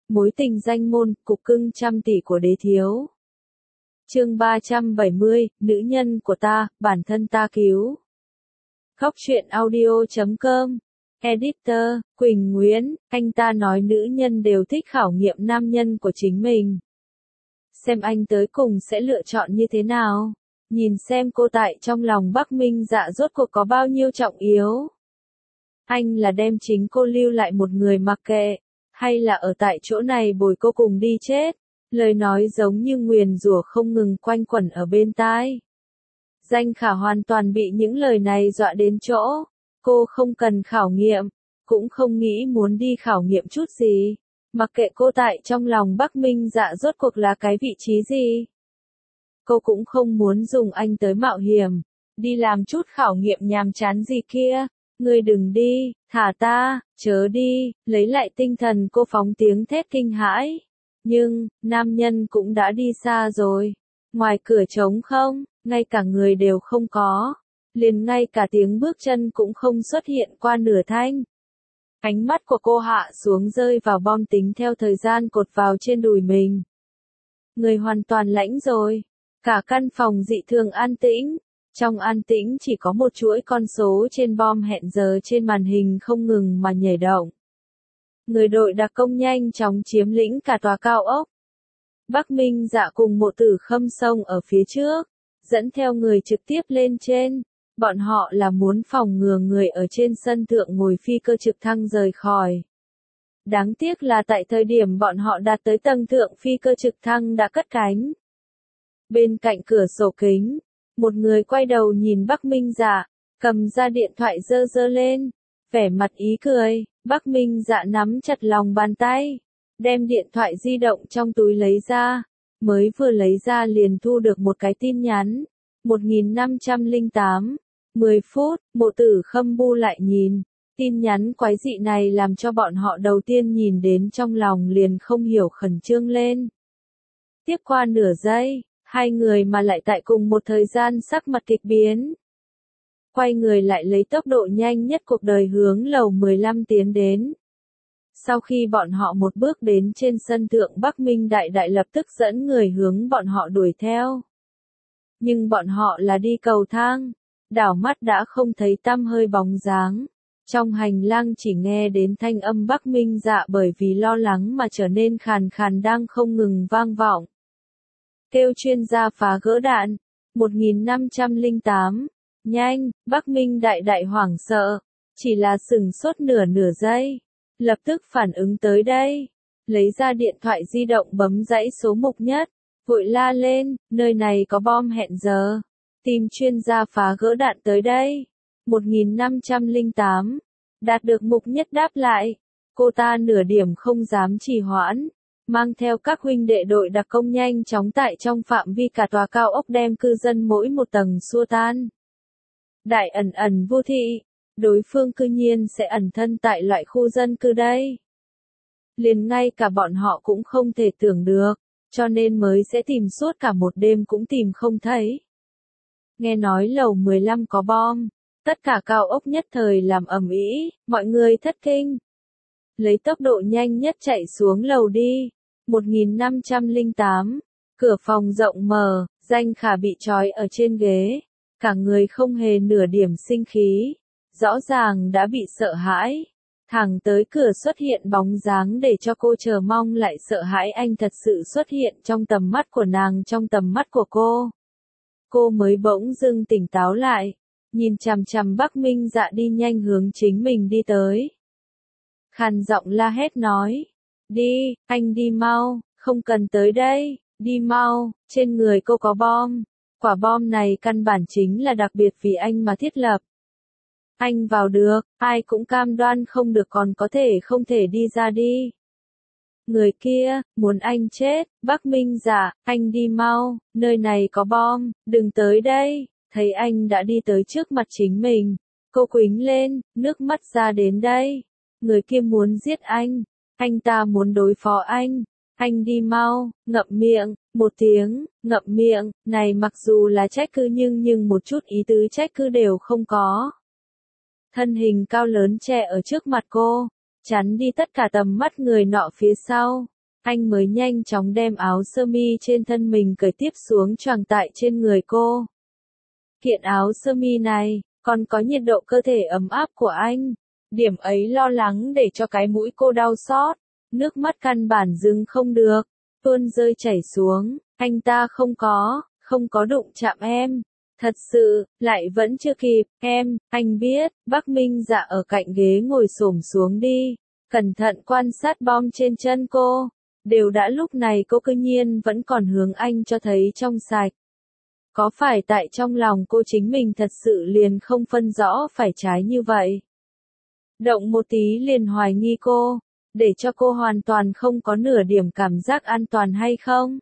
Mối tình danh môn, cục cưng trăm tỷ của đế thiếu. Chương 370, nữ nhân của ta, bản thân ta cứu. Khóc chuyện audio.com. Editor, Quỳnh Nguyễn, anh ta nói nữ nhân đều thích khảo nghiệm nam nhân của chính mình. Xem anh tới cùng sẽ lựa chọn như thế nào. Nhìn xem cô tại trong lòng Bắc Minh Dạ rốt cuộc có bao nhiêu trọng yếu. Anh là đem chính cô lưu lại một người mặc kệ, hay là ở tại chỗ này bồi cô cùng đi chết. Lời nói giống như nguyền rủa không ngừng quanh quẩn ở bên tai. Danh Khả hoàn toàn bị những lời này dọa đến chỗ. Cô không cần khảo nghiệm, cũng không nghĩ muốn đi khảo nghiệm chút gì. Mặc kệ cô tại trong lòng Bắc Minh Dạ rốt cuộc là cái vị trí gì. Cô cũng không muốn dùng anh tới mạo hiểm, đi làm chút khảo nghiệm nhàm chán gì kia. Ngươi đừng đi, thả ta, chớ đi, lấy lại tinh thần cô phóng tiếng thét kinh hãi. Nhưng, nam nhân cũng đã đi xa rồi. Ngoài cửa trống không, ngay cả người đều không có. Liền ngay cả tiếng bước chân cũng không xuất hiện qua nửa thanh. Ánh mắt của cô hạ xuống rơi vào bom tính theo thời gian cột vào trên đùi mình. Người hoàn toàn lãnh rồi. Cả căn phòng dị thường an tĩnh. Trong an tĩnh chỉ có một chuỗi con số trên bom hẹn giờ trên màn hình không ngừng mà nhảy động. Người đội đặc công nhanh chóng chiếm lĩnh cả tòa cao ốc. Bắc Minh Dạ cùng Mộ Tử Khâm xông ở phía trước, dẫn theo người trực tiếp lên trên. Bọn họ là muốn phòng ngừa người ở trên sân thượng ngồi phi cơ trực thăng rời khỏi. Đáng tiếc là tại thời điểm bọn họ đạt tới tầng thượng phi cơ trực thăng đã cất cánh. Bên cạnh cửa sổ kính, một người quay đầu nhìn Bắc Minh Dạ, cầm ra điện thoại giơ giơ lên, vẻ mặt ý cười. Bắc Minh Dạ nắm chặt lòng bàn tay, đem điện thoại di động trong túi lấy ra, mới vừa lấy ra liền thu được một cái tin nhắn. 1508, 10 phút, Mộ Tử Khâm bu lại nhìn, tin nhắn quái dị này làm cho bọn họ đầu tiên nhìn đến trong lòng liền không hiểu khẩn trương lên. Tiếp qua nửa giây, hai người mà lại tại cùng một thời gian sắc mặt kịch biến. Quay người lại lấy tốc độ nhanh nhất cuộc đời hướng lầu 15 tiến đến. Sau khi bọn họ một bước đến trên sân thượng Bắc Minh Đại lập tức dẫn người hướng bọn họ đuổi theo. Nhưng bọn họ là đi cầu thang, đảo mắt đã không thấy tăm hơi bóng dáng. Trong hành lang chỉ nghe đến thanh âm Bắc Minh Dạ bởi vì lo lắng mà trở nên khàn khàn đang không ngừng vang vọng. Kêu chuyên gia phá gỡ đạn. 1508. Nhanh, Bắc Minh Đại hoảng sợ. Chỉ là sửng sốt nửa giây. Lập tức phản ứng tới đây. Lấy ra điện thoại di động bấm dãy số mục nhất. Vội la lên, nơi này có bom hẹn giờ. Tìm chuyên gia phá gỡ đạn tới đây. 1508. Đạt được mục nhất đáp lại. Cô ta nửa điểm không dám trì hoãn. Mang theo các huynh đệ đội đặc công nhanh chóng tại trong phạm vi cả tòa cao ốc đem cư dân mỗi một tầng xua tan. Đại ẩn vô thị, đối phương cư nhiên sẽ ẩn thân tại loại khu dân cư đây. Liền ngay cả bọn họ cũng không thể tưởng được, cho nên mới sẽ tìm suốt cả một đêm cũng tìm không thấy. Nghe nói lầu 15 có bom, tất cả cao ốc nhất thời làm ầm ĩ, mọi người thất kinh. Lấy tốc độ nhanh nhất chạy xuống lầu đi. 1508. Cửa phòng rộng mở, Danh Khả bị trói ở trên ghế. Cả người không hề nửa điểm sinh khí. Rõ ràng đã bị sợ hãi. Thẳng tới cửa xuất hiện bóng dáng để cho cô chờ mong lại sợ hãi anh thật sự xuất hiện trong tầm mắt của nàng trong tầm mắt của cô. Cô mới bỗng dưng tỉnh táo lại. Nhìn chằm chằm Bắc Minh Dạ đi nhanh hướng chính mình đi tới. Khàn giọng la hét nói. Đi, anh đi mau, không cần tới đây, đi mau, trên người cô có bom. Quả bom này căn bản chính là đặc biệt vì anh mà thiết lập. Anh vào được, ai cũng cam đoan không được còn có thể không thể đi ra đi. Người kia, muốn anh chết, Bắc Minh Dạ, anh đi mau, nơi này có bom, đừng tới đây. Thấy anh đã đi tới trước mặt chính mình, cô quýnh lên, nước mắt ra đến đây. Người kia muốn giết anh ta muốn đối phó anh đi mau, ngậm miệng, một tiếng, ngậm miệng, này mặc dù là trách cứ nhưng một chút ý tứ trách cứ đều không có. Thân hình cao lớn che ở trước mặt cô, chắn đi tất cả tầm mắt người nọ phía sau. Anh mới nhanh chóng đem áo sơ mi trên thân mình cởi tiếp xuống choàng tại trên người cô. Kiện áo sơ mi này, còn có nhiệt độ cơ thể ấm áp của anh. Điểm ấy lo lắng để cho cái mũi cô đau xót. Nước mắt căn bản dừng không được, tuôn rơi chảy xuống. Anh ta không có đụng chạm em. Thật sự, lại vẫn chưa kịp, anh biết. Bắc Minh Dạ ở cạnh ghế ngồi xổm xuống đi, cẩn thận quan sát bom trên chân cô. Đều đã lúc này cô cư nhiên vẫn còn hướng anh cho thấy trong sạch. Có phải tại trong lòng cô chính mình thật sự liền không phân rõ phải trái như vậy? Động một tí liền hoài nghi cô, để cho cô hoàn toàn không có nửa điểm cảm giác an toàn hay không?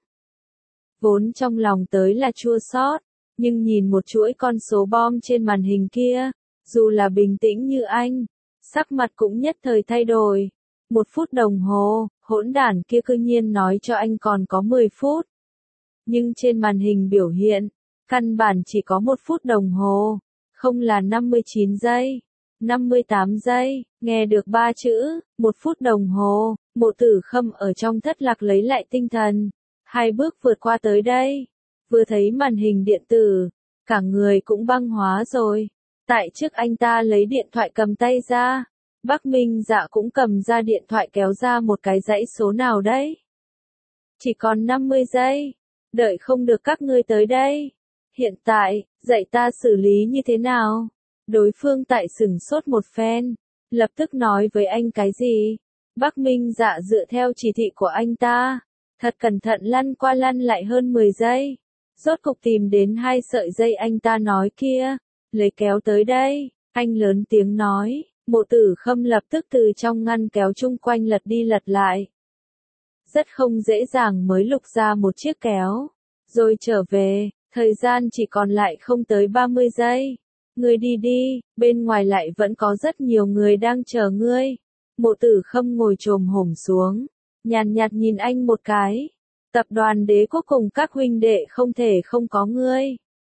Vốn trong lòng tới là chua xót, nhưng nhìn một chuỗi con số bom trên màn hình kia, dù là bình tĩnh như anh, sắc mặt cũng nhất thời thay đổi. 1 phút đồng hồ, hỗn đản kia cư nhiên nói cho anh còn có 10 phút. Nhưng trên màn hình biểu hiện, căn bản chỉ có 1 phút đồng hồ, không là 59 giây, 58 giây, nghe được 3 chữ, 1 phút đồng hồ, Mộ Tử Khâm ở trong thất lạc lấy lại tinh thần, 2 bước vượt qua tới đây, vừa thấy màn hình điện tử, cả người cũng băng hóa rồi. Tại trước anh ta lấy điện thoại cầm tay ra, Bắc Minh Dạ cũng cầm ra điện thoại kéo ra một cái dãy số nào đấy. Chỉ còn 50 giây, đợi không được các ngươi tới đây. Hiện tại, dạy ta xử lý như thế nào? Đối phương tại sửng sốt một phen, lập tức nói với anh cái gì? Bắc Minh Dạ dựa theo chỉ thị của anh ta, thật cẩn thận lăn qua lăn lại hơn 10 giây. Rốt cục tìm đến 2 sợi dây anh ta nói kia, lấy kéo tới đây, anh lớn tiếng nói. Mộ Tử Khâm lập tức từ trong ngăn kéo chung quanh lật đi lật lại. Rất không dễ dàng mới lục ra một chiếc kéo, rồi trở về, thời gian chỉ còn lại không tới 30 giây. Ngươi đi đi, bên ngoài lại vẫn có rất nhiều người đang chờ ngươi. Mộ Tử Khâm ngồi chồm hổm xuống, nhàn nhạt nhìn anh một cái. Tập đoàn Đế Quốc cùng các huynh đệ không thể không có ngươi.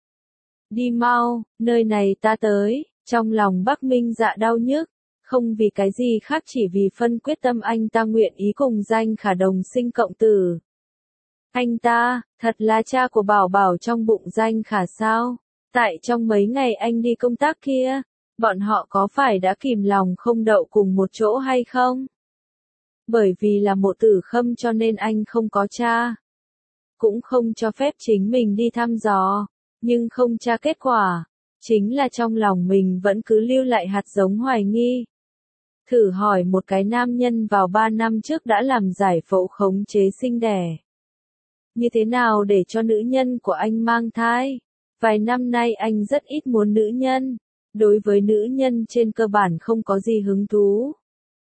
Đi mau, nơi này ta tới. Trong lòng Bắc Minh Dạ đau nhức, không vì cái gì khác chỉ vì phân quyết tâm anh ta nguyện ý cùng Danh Khả đồng sinh cộng tử. Anh ta, thật là cha của Bảo Bảo trong bụng Danh Khả sao? Tại trong mấy ngày anh đi công tác kia, bọn họ có phải đã kìm lòng không đậu cùng một chỗ hay không? Bởi vì là Mộ Tử Khâm cho nên anh không có tra. Cũng không cho phép chính mình đi thăm dò, nhưng không tra kết quả. Chính là trong lòng mình vẫn cứ lưu lại hạt giống hoài nghi. Thử hỏi một cái nam nhân vào 3 năm trước đã làm giải phẫu khống chế sinh đẻ. Như thế nào để cho nữ nhân của anh mang thai? Vài năm nay anh rất ít muốn nữ nhân. Đối với nữ nhân trên cơ bản không có gì hứng thú.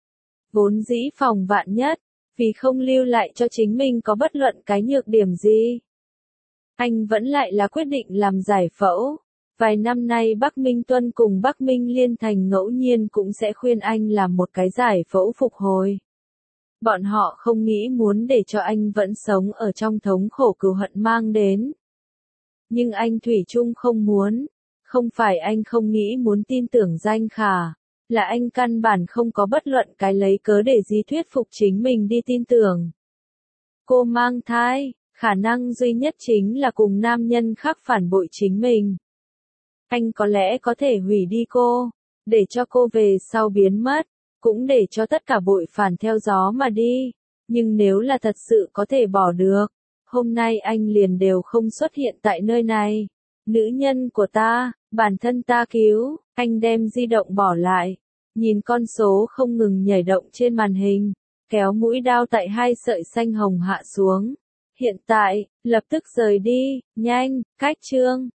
Vốn dĩ phòng vạn nhất, vì không lưu lại cho chính mình có bất luận cái nhược điểm gì. Anh vẫn lại là quyết định làm giải phẫu. Vài năm nay Bắc Minh Tuân cùng Bắc Minh Liên Thành ngẫu nhiên cũng sẽ khuyên anh làm một cái giải phẫu phục hồi. Bọn họ không nghĩ muốn để cho anh vẫn sống ở trong thống khổ cừu hận mang đến. Nhưng anh thủy chung không muốn. Không phải anh không nghĩ muốn tin tưởng Danh Khả, là anh căn bản không có bất luận cái lấy cớ để gì thuyết phục chính mình đi tin tưởng. Cô mang thai, khả năng duy nhất chính là cùng nam nhân khác phản bội chính mình. Anh có lẽ có thể hủy đi cô, để cho cô về sau biến mất, cũng để cho tất cả bội phản theo gió mà đi. Nhưng nếu là thật sự có thể bỏ được, hôm nay anh liền đều không xuất hiện tại nơi này. Nữ nhân của ta, bản thân ta cứu, anh đem di động bỏ lại. Nhìn con số không ngừng nhảy động trên màn hình, kéo mũi đao tại 2 sợi xanh hồng hạ xuống. Hiện tại, lập tức rời đi, nhanh, cách chương.